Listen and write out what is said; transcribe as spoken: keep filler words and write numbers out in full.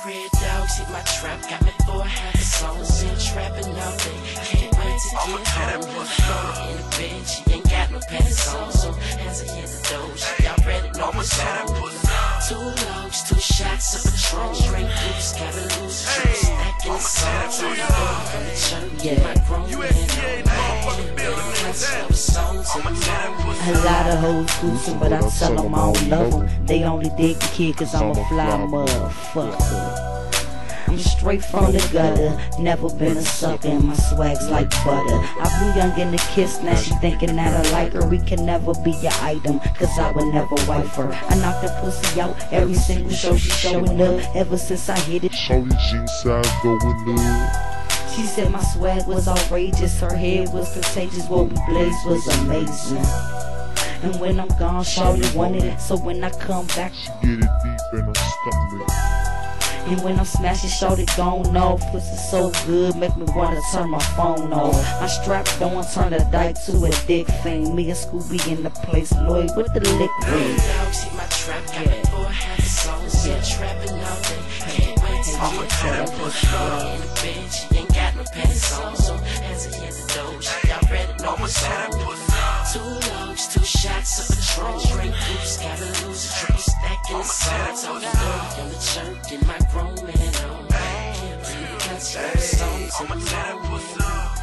red dogs hit my trap, got me for a half a song. Still trapping all day, can't wait to get home. In the bed, she ain't got no pants on, so as I hit the door, she already know what's on. Two logs, two shots of Patron, straight loose, gotta lose a triple stack in the song. So you go from the church, get my grown man A lot of hoes goosing, but I tell them I don't love them. They only dig the kid cause I'm a fly motherfucker. I'm straight from the gutter, never been a sucker, and my swag's like butter. I blew young in the kiss, now she thinking that I like her. We can never be your item, cause I would never wife her. I knock that pussy out every single show she showing up. Ever since I hit it, Shorty jean size going up. she said my swag was outrageous, her head was contagious, what we blazed was amazing. And when I'm gone, shorty wanted it, so when I come back, She get it deep in her stomach. and when I'm smashing, shorty gone off. Pussy so good, make me wanna turn my phone off. My strap don't turn a dyke to a dick thing. Me and Scooby in the place, Lloyd with the lick ring. dogs hit my trap, got me for a half a song. Still trapping all day, can't wait to get home. In the bed, she ain't got no pants on, so as I hit the door, she already know what's on. Two logs, two shots of Patron, straight loose, gotta lose a triple stack in the song. So you go from the church, get my grown man on. Can't do the country songs in the morning.